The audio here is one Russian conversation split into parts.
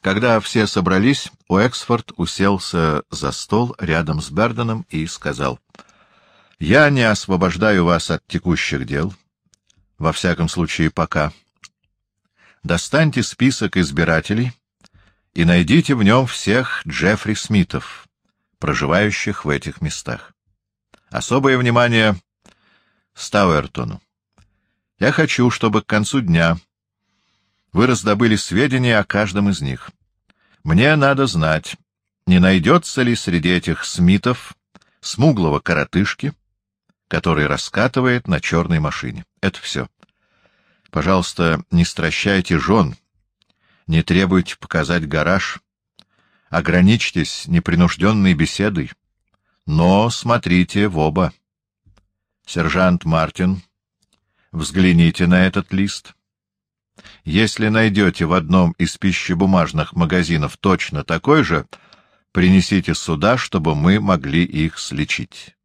Когда все собрались, Уэксфорд уселся за стол рядом с Берденом и сказал: «Я не освобождаю вас от текущих дел, во всяком случае пока. Достаньте список избирателей и найдите в нем всех Джеффри Смитов, проживающих в этих местах. Особое внимание Стауэртону. Я хочу, чтобы к концу дня вы раздобыли сведения о каждом из них. Мне надо знать, не найдется ли среди этих Смитов смуглого коротышки, который раскатывает на черной машине. Это все. Пожалуйста, не стращайте жен, не требуйте показать гараж, ограничьтесь непринужденной беседой, но смотрите в оба. Сержант Мартин, взгляните на этот лист. Если найдете в одном из пищебумажных магазинов точно такой же, принесите сюда, чтобы мы могли их сличить».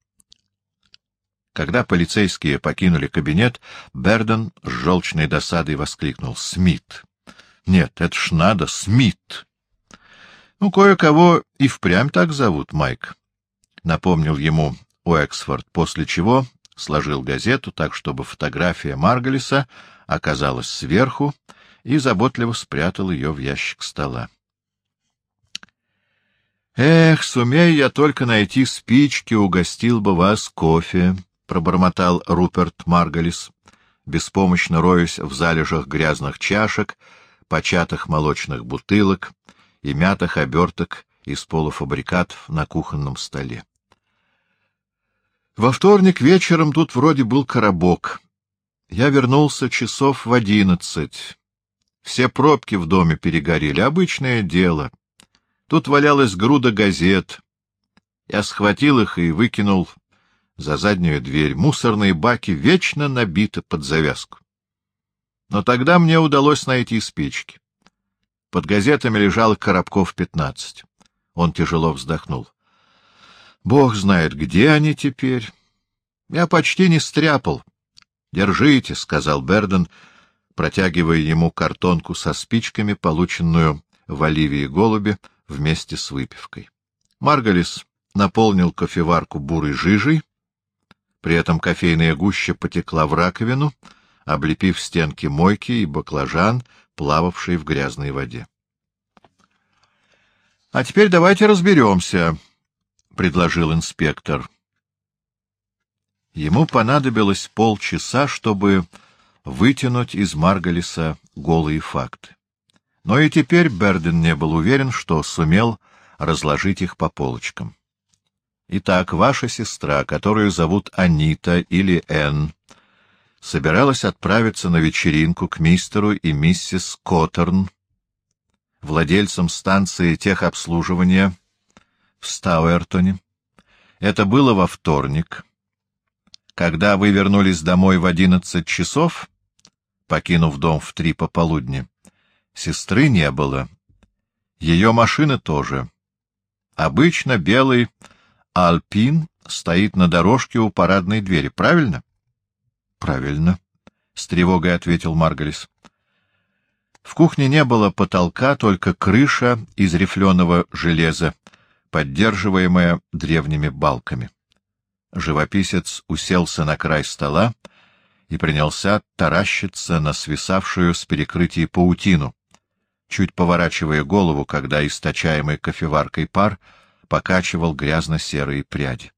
Когда полицейские покинули кабинет, Берден с желчной досадой воскликнул: «Смит! Нет, это ж надо, Смит!» «Ну, кое-кого и впрямь так зовут, Майк», — напомнил ему Уэксфорд, после чего сложил газету так, чтобы фотография Марголиса оказалась сверху, и заботливо спрятал ее в ящик стола. «Эх, сумей я только найти спички, угостил бы вас кофе», — пробормотал Руперт Марголис, беспомощно роясь в залежах грязных чашек, початых молочных бутылок и мятых оберток из полуфабрикатов на кухонном столе. «Во вторник вечером тут вроде был коробок. Я вернулся часов в 11. Все пробки в доме перегорели. Обычное дело. Тут валялась груда газет. Я схватил их и выкинул за заднюю дверь. Мусорные баки вечно набиты под завязку. Но тогда мне удалось найти спички. Под газетами лежало коробков 15. Он тяжело вздохнул. Бог знает, где они теперь. Я почти не стряпал. — Держите, — сказал Берден, протягивая ему картонку со спичками, полученную в Оливии Голубе вместе с выпивкой. Марголис наполнил кофеварку бурой жижей, при этом кофейная гуща потекла в раковину, облепив стенки мойки и баклажан, плававший в грязной воде. — А теперь давайте разберемся, — предложил инспектор. Ему понадобилось полчаса, чтобы вытянуть из Марголиса голые факты. Но и теперь Берден не был уверен, что сумел разложить их по полочкам. Итак, ваша сестра, которую зовут Анита или Энн, собиралась отправиться на вечеринку к мистеру и миссис Коттерн, владельцам станции техобслуживания в Стауэртоне. Это было во вторник. Когда вы вернулись домой в 11 часов, покинув дом в 3 пополудни, сестры не было. Ее машины тоже. Обычно белый Альпин стоит на дорожке у парадной двери, правильно? — Правильно, — с тревогой ответил Марголис. В кухне не было потолка, только крыша из рифленого железа, поддерживаемая древними балками. Живописец уселся на край стола и принялся таращиться на свисавшую с перекрытия паутину, чуть поворачивая голову, когда источаемый кофеваркой пар покачивал грязно-серые пряди.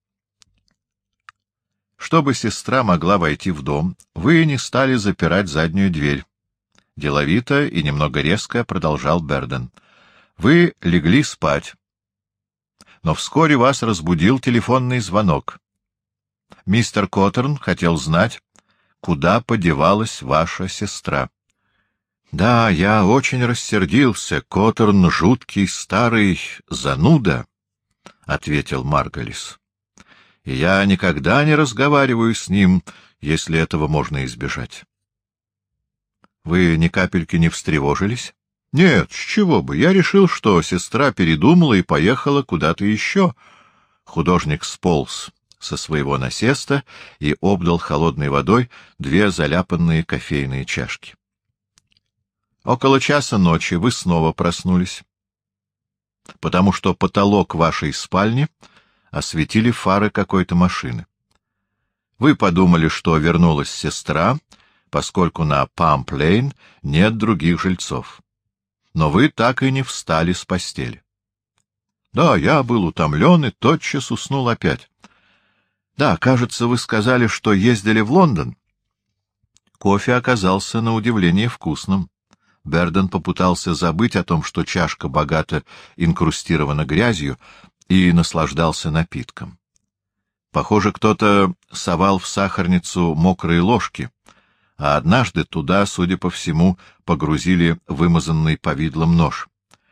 Чтобы сестра могла войти в дом, вы не стали запирать заднюю дверь. Деловито и немного резко продолжал Берден. Вы легли спать. Но вскоре вас разбудил телефонный звонок. Мистер Коттерн хотел знать, куда подевалась ваша сестра. — Да, я очень рассердился. Коттерн — жуткий старый зануда, — ответил Марголис. — И я никогда не разговариваю с ним, если этого можно избежать. — Вы ни капельки не встревожились? — Нет, с чего бы. Я решил, что сестра передумала и поехала куда-то еще. Художник сполз со своего насеста и обдал холодной водой 2 заляпанные кофейные чашки. Около часа ночи вы снова проснулись, потому что потолок вашей спальни осветили фары какой-то машины. Вы подумали, что вернулась сестра, поскольку на Памп-Лейн нет других жильцов. Но вы так и не встали с постели. Да, я был утомлен и тотчас уснул опять. Да, кажется, вы сказали, что ездили в Лондон. Кофе оказался на удивление вкусным. Берден попытался забыть о том, что чашка богато инкрустирована грязью, и наслаждался напитком. Похоже, кто-то совал в сахарницу мокрые ложки, а однажды туда, судя по всему, погрузили вымазанный повидлом нож.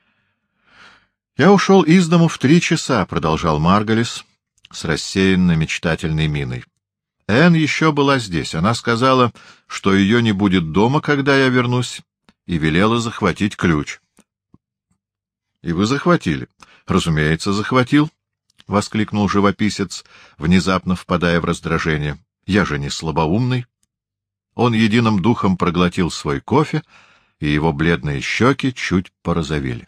«Я ушел из дому в 3 часа», — продолжал Марголис с рассеянно-мечтательной миной. Энн еще была здесь. Она сказала, что ее не будет дома, когда я вернусь, и велела захватить ключ. — И вы захватили? — Разумеется, захватил, — воскликнул живописец, внезапно впадая в раздражение. — Я же не слабоумный. Он единым духом проглотил свой кофе, и его бледные щеки чуть порозовели.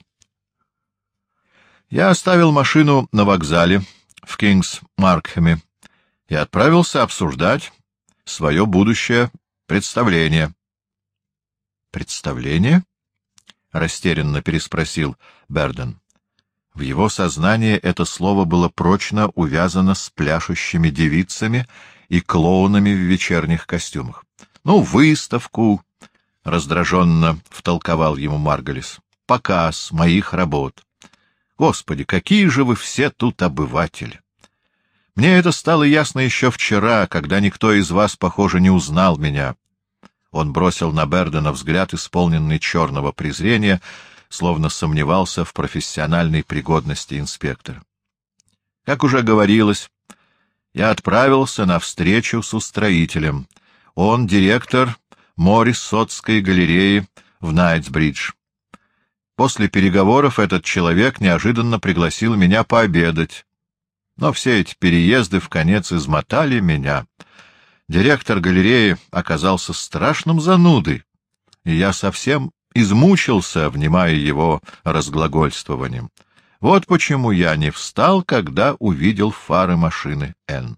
Я оставил машину на вокзале в Кингс-Маркхэме и отправился обсуждать свое будущее представление. — Представление? — растерянно переспросил Берден. В его сознании это слово было прочно увязано с пляшущими девицами и клоунами в вечерних костюмах. — Ну, выставку, — раздраженно втолковал ему Марголис, — показ моих работ. Господи, какие же вы все тут обыватели! Мне это стало ясно еще вчера, когда никто из вас, похоже, не узнал меня. Он бросил на Бердена взгляд, исполненный черного презрения, словно сомневался в профессиональной пригодности инспектора. Как уже говорилось, я отправился на встречу с устроителем. Он директор Моррисотской галереи в Найтсбридж. После переговоров этот человек неожиданно пригласил меня пообедать. Но все эти переезды вконец измотали меня. Директор галереи оказался страшным занудой, и я совсем измучился, внимая его разглагольствованием. Вот почему я не встал, когда увидел фары машины Н.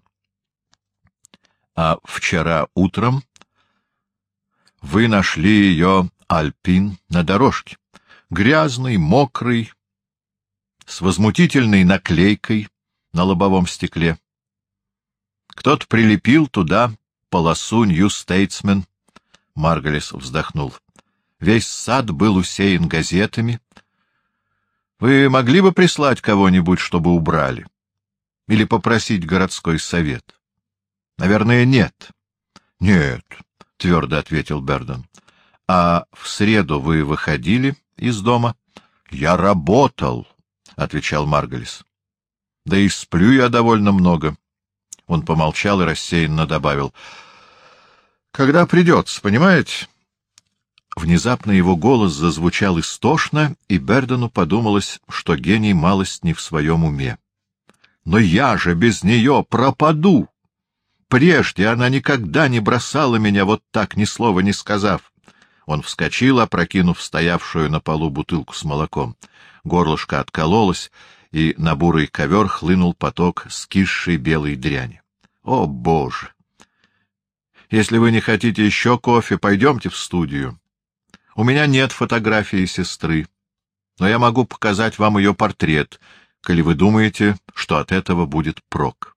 А вчера утром вы нашли ее Альпин на дорожке, грязный, мокрый, с возмутительной наклейкой на лобовом стекле. Кто-то прилепил туда полосу «Нью Стейтсмен». Марголис вздохнул. Весь сад был усеян газетами. Вы могли бы прислать кого-нибудь, чтобы убрали? Или попросить городской совет? Наверное, нет. — Нет, — твердо ответил Берден. — А в среду вы выходили из дома? — Я работал, — отвечал Марголис. — Да и сплю я довольно много. Он помолчал и рассеянно добавил. — Когда придется, понимаете? Внезапно его голос зазвучал истошно, и Бердену подумалось, что гений малость не в своем уме. — Но я же без нее пропаду! Прежде она никогда не бросала меня вот так, ни слова не сказав. Он вскочил, опрокинув стоявшую на полу бутылку с молоком. Горлышко откололось, и на бурый ковер хлынул поток скисшей белой дряни. О, Боже! Если вы не хотите еще кофе, пойдемте в студию. У меня нет фотографии сестры, но я могу показать вам ее портрет, коли вы думаете, что от этого будет прок.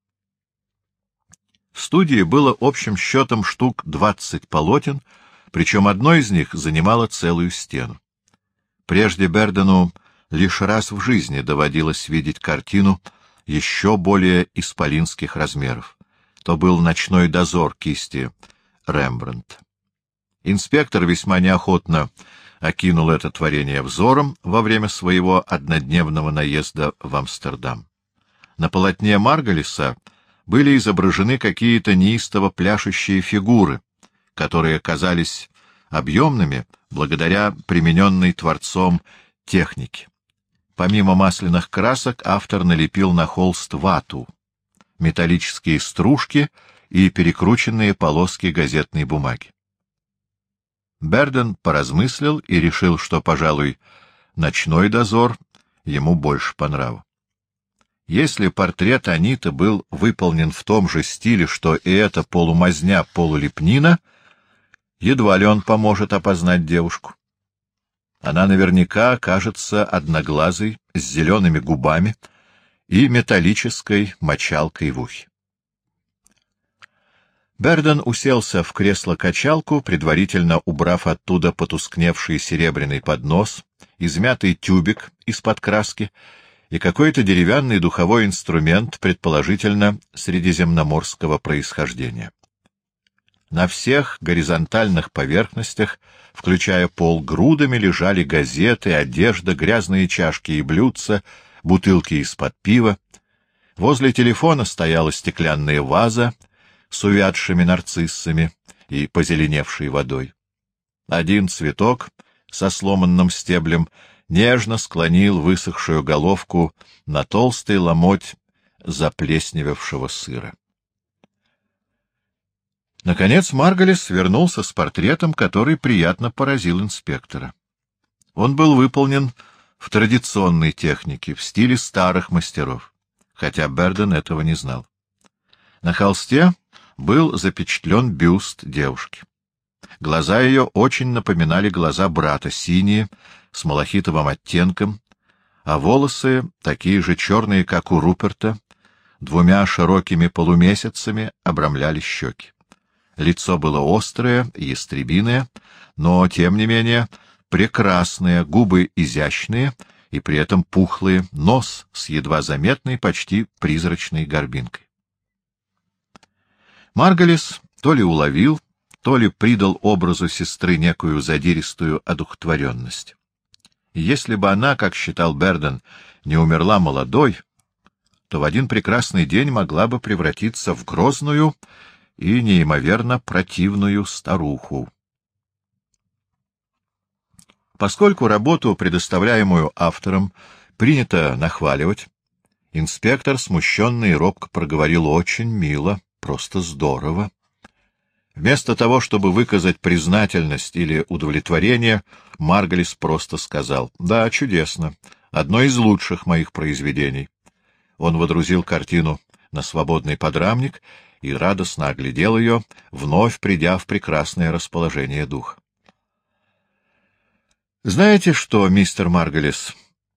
В студии было общим счетом штук 20 полотен, причем одно из них занимало целую стену. Прежде Бердену лишь раз в жизни доводилось видеть картину еще более исполинских размеров. То был «Ночной дозор» кисти Рембрандта. Инспектор весьма неохотно окинул это творение взором во время своего однодневного наезда в Амстердам. На полотне Марголиса были изображены какие-то неистово пляшущие фигуры, которые казались объемными благодаря примененной творцом технике. Помимо масляных красок автор налепил на холст вату, металлические стружки и перекрученные полоски газетной бумаги. Берден поразмыслил и решил, что, пожалуй, ночной дозор ему больше по нраву. Если портрет Аниты был выполнен в том же стиле, что и эта полумазня, полулепнина, едва ли он поможет опознать девушку. Она наверняка окажется одноглазой, с зелеными губами и металлической мочалкой в ухе. Берден уселся в кресло-качалку, предварительно убрав оттуда потускневший серебряный поднос, измятый тюбик из-под краски и какой-то деревянный духовой инструмент, предположительно средиземноморского происхождения. На всех горизонтальных поверхностях, включая пол, грудами лежали газеты, одежда, грязные чашки и блюдца, бутылки из-под пива. Возле телефона стояла стеклянная ваза с увядшими нарциссами и позеленевшей водой. Один цветок со сломанным стеблем нежно склонил высохшую головку на толстый ломоть заплесневевшего сыра. Наконец Марголис вернулся с портретом, который приятно поразил инспектора. Он был выполнен в традиционной технике, в стиле старых мастеров, хотя Берден этого не знал. На холсте был запечатлен бюст девушки. Глаза ее очень напоминали глаза брата, синие, с малахитовым оттенком, а волосы, такие же черные, как у Руперта, двумя широкими полумесяцами обрамляли щеки. Лицо было острое, ястребиное, но, тем не менее, прекрасное, губы изящные и при этом пухлые, нос с едва заметной, почти призрачной горбинкой. Марголис то ли уловил, то ли придал образу сестры некую задиристую одухотворенность. И если бы она, как считал Берден, не умерла молодой, то в один прекрасный день могла бы превратиться в грозную и неимоверно противную старуху. Поскольку работу, предоставляемую автором, принято нахваливать, инспектор, смущенный и робко проговорил: «Очень мило, просто здорово». Вместо того, чтобы выказать признательность или удовлетворение, Марголис просто сказал: «Да, чудесно, одно из лучших моих произведений». Он водрузил картину на свободный подрамник и радостно оглядел ее, вновь придя в прекрасное расположение духа. «Знаете что, мистер Марголис,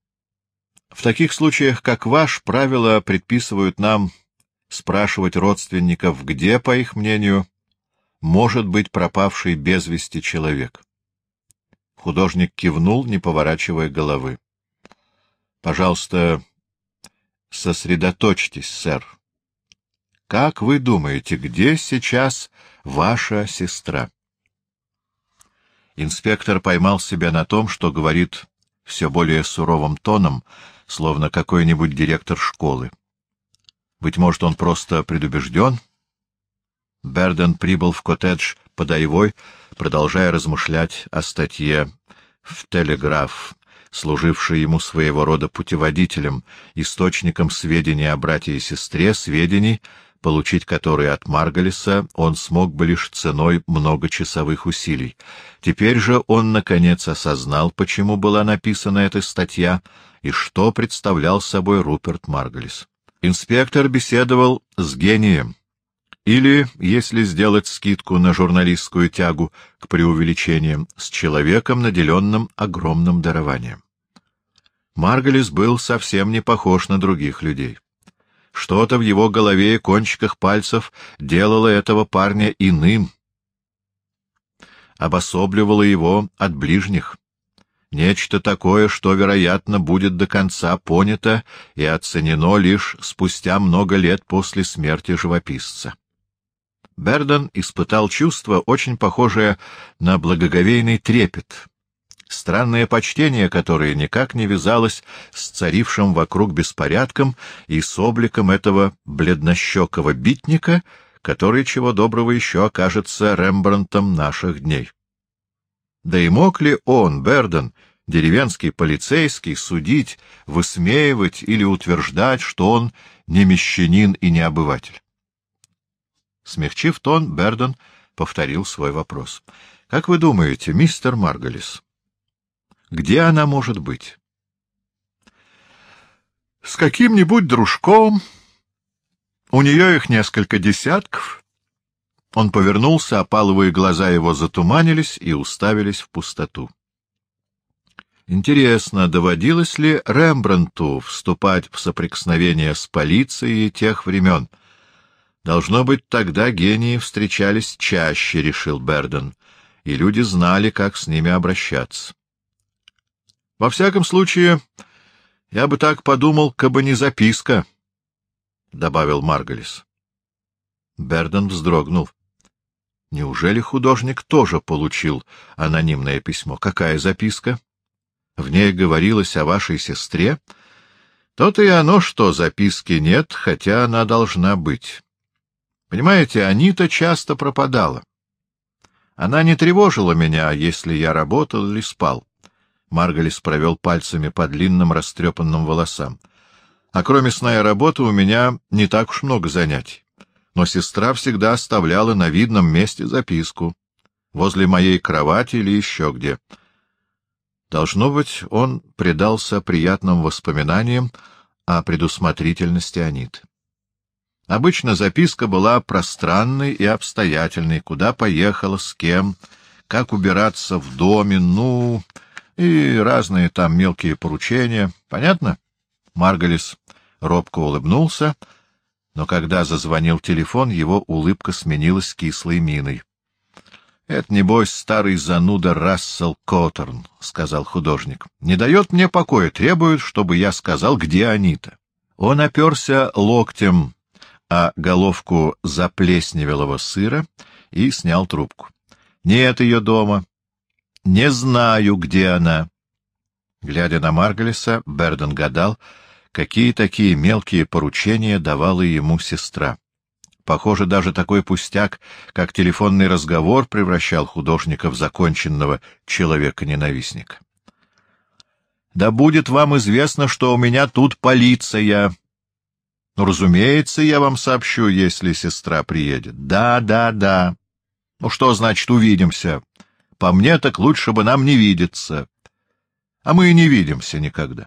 в таких случаях, как ваш, правила предписывают нам спрашивать родственников, где, по их мнению, может быть пропавший без вести человек». Художник кивнул, не поворачивая головы. «Пожалуйста, сосредоточьтесь, сэр. Как вы думаете, где сейчас ваша сестра?» Инспектор поймал себя на том, что говорит все более суровым тоном, словно какой-нибудь директор школы. Быть может, он просто предубежден? Берден прибыл в коттедж Подайвой, продолжая размышлять о статье в «Телеграф», служившей ему своего рода путеводителем, источником сведений о брате и сестре, сведений, получить которые от Марголиса он смог бы лишь ценой многочасовых усилий. Теперь же он, наконец, осознал, почему была написана эта статья и что представлял собой Руперт Марголис. Инспектор беседовал с гением, или, если сделать скидку на журналистскую тягу к преувеличениям, с человеком, наделенным огромным дарованием. Марголис был совсем не похож на других людей. Что-то в его голове и кончиках пальцев делало этого парня иным, обособливало его от ближних. Нечто такое, что, вероятно, будет до конца понято и оценено лишь спустя много лет после смерти живописца. Берден испытал чувство, очень похожее на благоговейный трепет, странное почтение, которое никак не вязалось с царившим вокруг беспорядком и с обликом этого бледнощекого битника, который, чего доброго, еще окажется Рембрандтом наших дней. Да и мог ли он, Берден, деревенский полицейский, судить, высмеивать или утверждать, что он не мещанин и не обыватель? Смягчив тон, Берден повторил свой вопрос. — Как вы думаете, мистер Марголис, где она может быть? — С каким-нибудь дружком. У нее их несколько десятков. Он повернулся, опаловые глаза его затуманились и уставились в пустоту. Интересно, доводилось ли Рембрандту вступать в соприкосновение с полицией тех времен? Должно быть, тогда гении встречались чаще, решил Берден, и люди знали, как с ними обращаться. Во всяком случае, я бы так подумал, кабы не записка, — добавил Марголис. Берден вздрогнул. Неужели художник тоже получил анонимное письмо? Какая записка? В ней говорилось о вашей сестре? То-то и оно, что записки нет, хотя она должна быть. Понимаете, Анита часто пропадала. Она не тревожила меня, если я работал или спал. Марголис провел пальцами по длинным растрепанным волосам. А кроме сна и работы у меня не так уж много занятий. Но сестра всегда оставляла на видном месте записку. Возле моей кровати или еще где. Должно быть, он предался приятным воспоминаниям о предусмотрительности Аниты. Обычно записка была пространной и обстоятельной, куда поехала, с кем, как убираться в доме, ну, и разные там мелкие поручения. Понятно? Марголис робко улыбнулся, но когда зазвонил телефон, его улыбка сменилась кислой миной. — Это, небось, старый зануда Рассел Коттерн, — сказал художник. — Не дает мне покоя, требует, чтобы я сказал, где Анита. Он оперся локтем о головку заплесневелого сыра и снял трубку. — Нет ее дома. Не знаю, где она. Глядя на Марголиса, Берден гадал, какие такие мелкие поручения давала ему сестра. Похоже, даже такой пустяк, как телефонный разговор, превращал художника в законченного человека-ненавистника. — Да будет вам известно, что у меня тут полиция. — Ну, разумеется, я вам сообщу, если сестра приедет. — Да, да, да. — Ну, что значит увидимся? По мне, так лучше бы нам не видеться. А мы и не видимся никогда.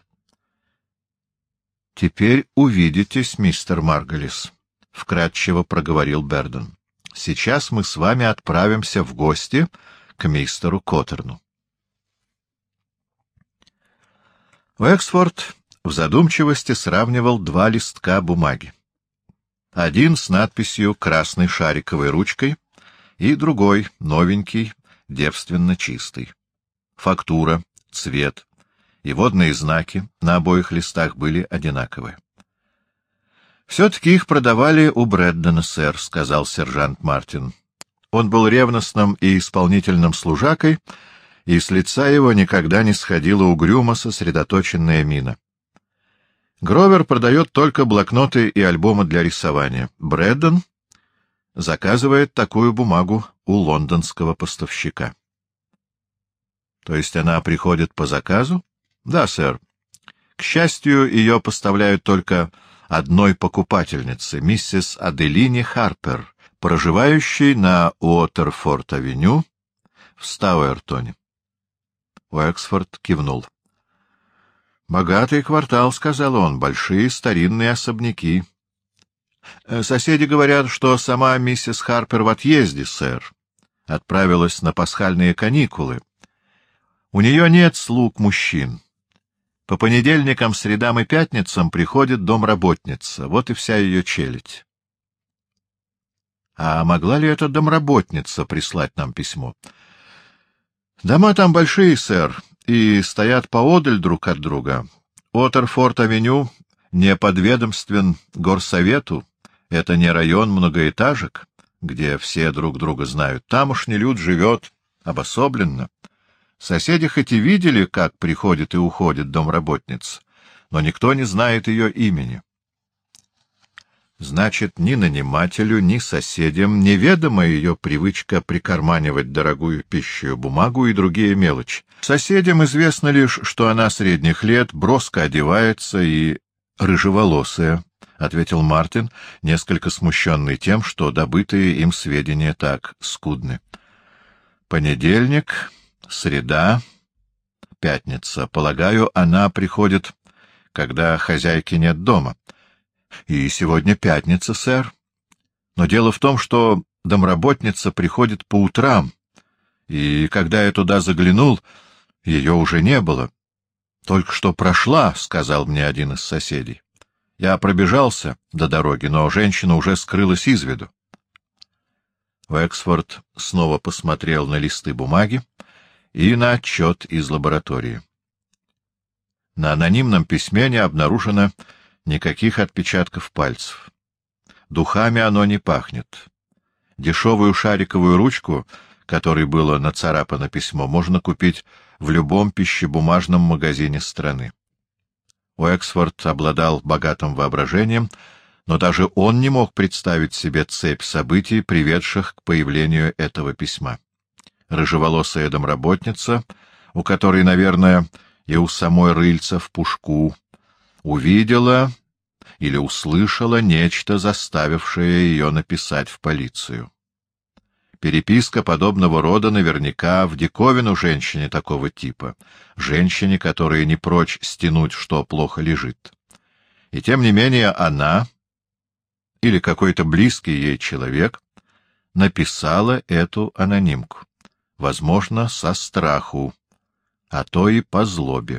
— Теперь увидитесь, мистер Марголис, — вкратчиво проговорил Берден. — Сейчас мы с вами отправимся в гости к мистеру Коттерну. Уэксфорд в задумчивости сравнивал два листка бумаги. Один с надписью красной шариковой ручкой и другой, новенький, девственно чистый. Фактура, цвет и водные знаки на обоих листах были одинаковые. — Все-таки их продавали у Брэддена, сэр, — сказал сержант Мартин. Он был ревностным и исполнительным служакой, и с лица его никогда не сходила угрюмо сосредоточенная мина. Гровер продает только блокноты и альбомы для рисования. Брэдден заказывает такую бумагу у лондонского поставщика. — То есть она приходит по заказу? — Да, сэр. К счастью, ее поставляют только одной покупательнице, миссис Аделине Харпер, проживающей на Уотерфорд-авеню в Стауэртоне. Уэксфорд кивнул. — Богатый квартал, — сказал он, — большие старинные особняки. — Соседи говорят, что сама миссис Харпер в отъезде, сэр. Отправилась на пасхальные каникулы. У нее нет слуг мужчин. По понедельникам, средам и пятницам приходит домработница. Вот и вся ее челядь. А могла ли эта домработница прислать нам письмо? Дома там большие, сэр, и стоят поодаль друг от друга. Уотерфорд-авеню не подведомствен горсовету. Это не район многоэтажек, где все друг друга знают. Тамошний люд живет обособленно. Соседи хоть и видели, как приходит и уходит домработница, но никто не знает ее имени. Значит, ни нанимателю, ни соседям неведома ее привычка прикарманивать дорогую пищу, бумагу и другие мелочи. Соседям известно лишь, что она средних лет, броско одевается и рыжеволосая, — ответил Мартин, несколько смущенный тем, что добытые им сведения так скудны. — Понедельник, среда, пятница. Полагаю, она приходит, когда хозяйки нет дома. — И сегодня пятница, сэр. Но дело в том, что домработница приходит по утрам, и когда я туда заглянул, ее уже не было. — Только что прошла, — сказал мне один из соседей. Я пробежался до дороги, но женщина уже скрылась из виду. Уэксфорд снова посмотрел на листы бумаги и на отчет из лаборатории. На анонимном письме не обнаружено никаких отпечатков пальцев. Духами оно не пахнет. Дешевую шариковую ручку, которой было нацарапано письмо, можно купить в любом пищебумажном магазине страны. Уэксфорд обладал богатым воображением, но даже он не мог представить себе цепь событий, приведших к появлению этого письма. Рыжеволосая домработница, у которой, наверное, и у самой рыльца в пушку, увидела или услышала нечто, заставившее ее написать в полицию. Переписка подобного рода наверняка в диковину женщине такого типа, женщине, которая не прочь стянуть, что плохо лежит. И тем не менее она, или какой-то близкий ей человек, написала эту анонимку, возможно, со страху, а то и по злобе.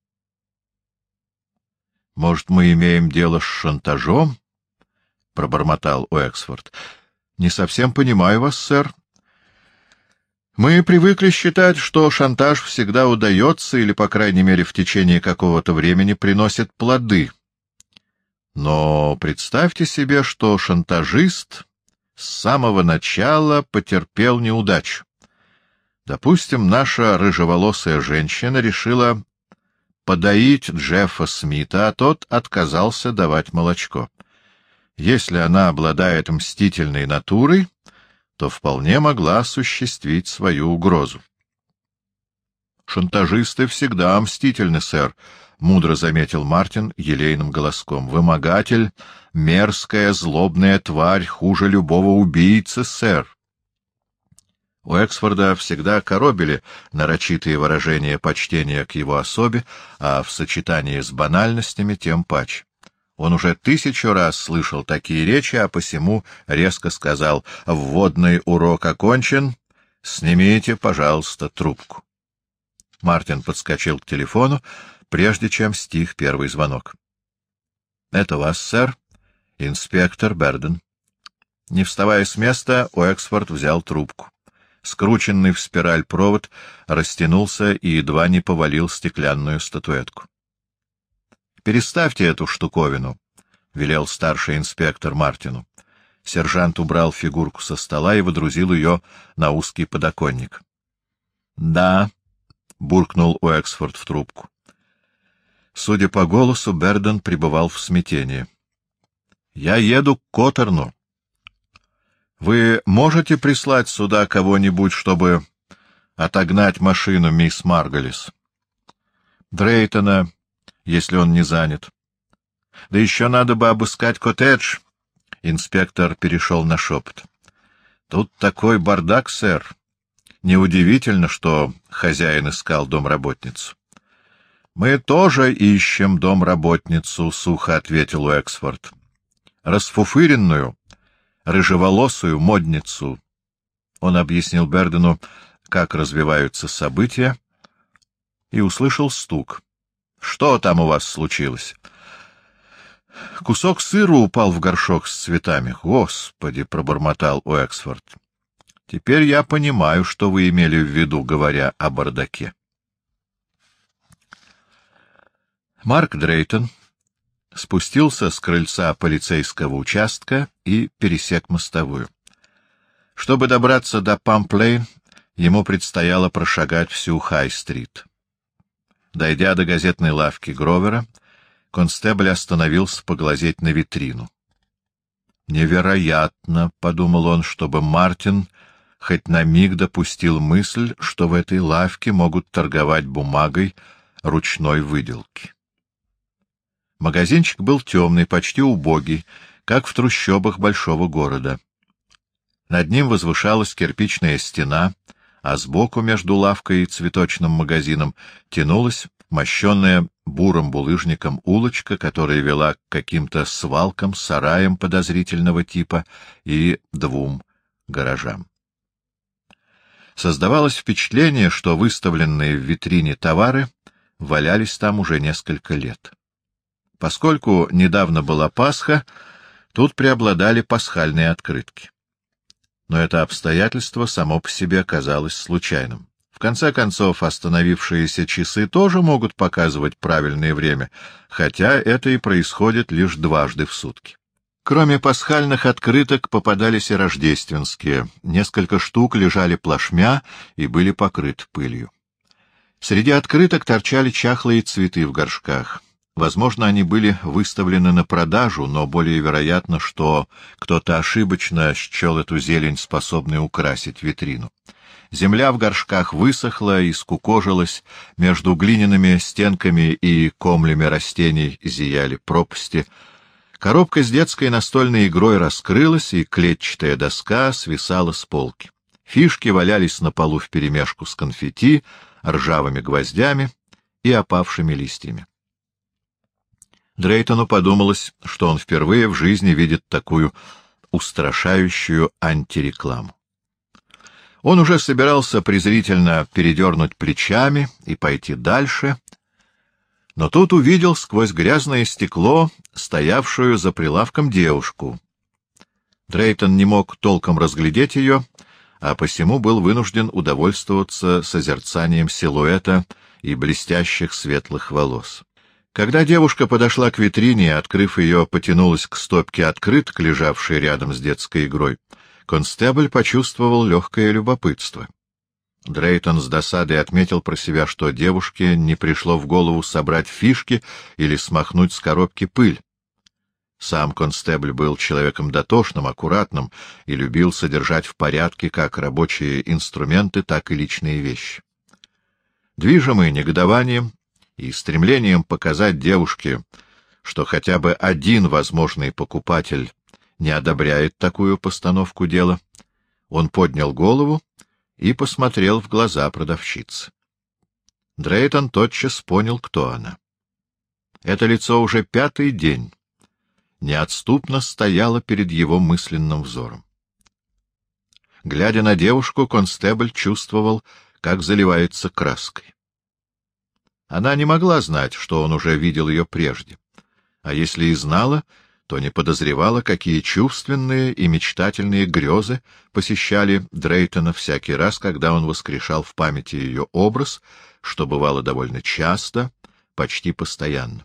— Может, мы имеем дело с шантажом? — пробормотал Уэксфорд. — Не совсем понимаю вас, сэр. Мы привыкли считать, что шантаж всегда удается или, по крайней мере, в течение какого-то времени приносит плоды. Но представьте себе, что шантажист с самого начала потерпел неудачу. Допустим, наша рыжеволосая женщина решила подоить Джеффа Смита, а тот отказался давать молочко. Если она обладает мстительной натурой, то вполне могла осуществить свою угрозу. — Шантажисты всегда мстительны, сэр, — мудро заметил Мартин елейным голоском. — Вымогатель — мерзкая, злобная тварь, хуже любого убийцы, сэр. У Эксфорда всегда коробили нарочитые выражения почтения к его особе, а в сочетании с банальностями тем паче. Он уже 1000 раз слышал такие речи, а посему резко сказал: «Вводный урок окончен, снимите, пожалуйста, трубку». Мартин подскочил к телефону, прежде чем стих первый звонок. — Это вас, сэр, инспектор Берден. Не вставая с места, Уэксфорд взял трубку. Скрученный в спираль провод растянулся и едва не повалил стеклянную статуэтку. — Переставьте эту штуковину, — велел старший инспектор Мартину. Сержант убрал фигурку со стола и водрузил ее на узкий подоконник. — Да, — буркнул Уэксфорд в трубку. Судя по голосу, Берден пребывал в смятении. — Я еду к Коттерну. Вы можете прислать сюда кого-нибудь, чтобы отогнать машину мисс Марголис? Дрейтона, если он не занят. Да еще надо бы обыскать коттедж. Инспектор перешел на шепот. Тут такой бардак, сэр. Неудивительно, что хозяин искал домработницу. — Мы тоже ищем домработницу, — сухо ответил Уэксфорд. — Расфуфыренную, рыжеволосую модницу. Он объяснил Бердену, как развиваются события, и услышал стук. — Что там у вас случилось? — Кусок сыра упал в горшок с цветами. — Господи! — пробормотал Уэксфорд. — Теперь я понимаю, что вы имели в виду, говоря о бардаке. Марк Дрейтон спустился с крыльца полицейского участка и пересек мостовую. Чтобы добраться до Памп-Лейн, ему предстояло прошагать всю Хай-стрит. Дойдя до газетной лавки Гровера, констебль остановился поглазеть на витрину. «Невероятно», — подумал он, — чтобы Мартин хоть на миг допустил мысль, что в этой лавке могут торговать бумагой ручной выделки. Магазинчик был темный, почти убогий, как в трущобах большого города. Над ним возвышалась кирпичная стена, а сбоку между лавкой и цветочным магазином тянулась мощенная бурым булыжником улочка, которая вела к каким-то свалкам, сараям подозрительного типа и двум гаражам. Создавалось впечатление, что выставленные в витрине товары валялись там уже несколько лет. Поскольку недавно была Пасха, тут преобладали пасхальные открытки. Но это обстоятельство само по себе оказалось случайным. В конце концов, остановившиеся часы тоже могут показывать правильное время, хотя это и происходит лишь дважды в сутки. Кроме пасхальных открыток попадались и рождественские. Несколько штук лежали плашмя и были покрыты пылью. Среди открыток торчали чахлые цветы в горшках. Возможно, они были выставлены на продажу, но более вероятно, что кто-то ошибочно счел эту зелень, способной украсить витрину. Земля в горшках высохла и скукожилась, между глиняными стенками и комлями растений зияли пропасти. Коробка с детской настольной игрой раскрылась, и клетчатая доска свисала с полки. Фишки валялись на полу вперемешку с конфетти, ржавыми гвоздями и опавшими листьями. Дрейтону подумалось, что он впервые в жизни видит такую устрашающую антирекламу. Он уже собирался презрительно передернуть плечами и пойти дальше, но тут увидел сквозь грязное стекло стоявшую за прилавком девушку. Дрейтон не мог толком разглядеть ее, а посему был вынужден удовольствоваться созерцанием силуэта и блестящих светлых волос. Когда девушка подошла к витрине и, открыв ее, потянулась к стопке открыток, лежавшей рядом с детской игрой, констебль почувствовал легкое любопытство. Дрейтон с досадой отметил про себя, что девушке не пришло в голову собрать фишки или смахнуть с коробки пыль. Сам констебль был человеком дотошным, аккуратным и любил содержать в порядке как рабочие инструменты, так и личные вещи. Движимый негодованием и стремлением показать девушке, что хотя бы один возможный покупатель не одобряет такую постановку дела, он поднял голову и посмотрел в глаза продавщицы. Дрейтон тотчас понял, кто она. Это лицо уже 5-й день неотступно стояло перед его мысленным взором. Глядя на девушку, констебль чувствовал, как заливается краской. Она не могла знать, что он уже видел ее прежде, а если и знала, то не подозревала, какие чувственные и мечтательные грезы посещали Дрейтона всякий раз, когда он воскрешал в памяти ее образ, что бывало довольно часто, почти постоянно.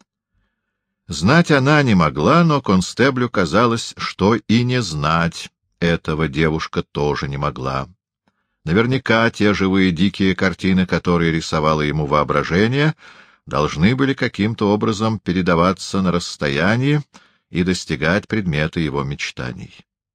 Знать она не могла, но констеблю казалось, что и не знать этого девушка тоже не могла. Наверняка те живые дикие картины, которые рисовало ему воображение, должны были каким-то образом передаваться на расстоянии и достигать предмета его мечтаний.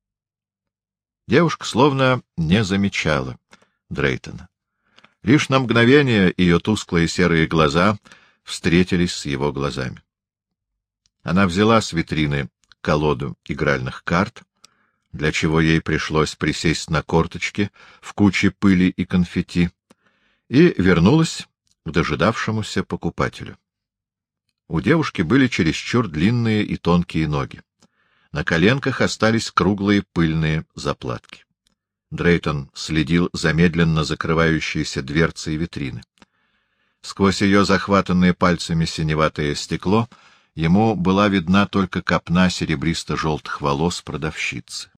Девушка словно не замечала Дрейтона. Лишь на мгновение ее тусклые серые глаза встретились с его глазами. Она взяла с витрины колоду игральных карт, для чего ей пришлось присесть на корточки в куче пыли и конфетти, и вернулась к дожидавшемуся покупателю. У девушки были чересчур длинные и тонкие ноги. На коленках остались круглые пыльные заплатки. Дрейтон следил за медленно закрывающейся дверцей витрины. Сквозь ее захватанное пальцами синеватое стекло ему была видна только копна серебристо-желтых волос продавщицы.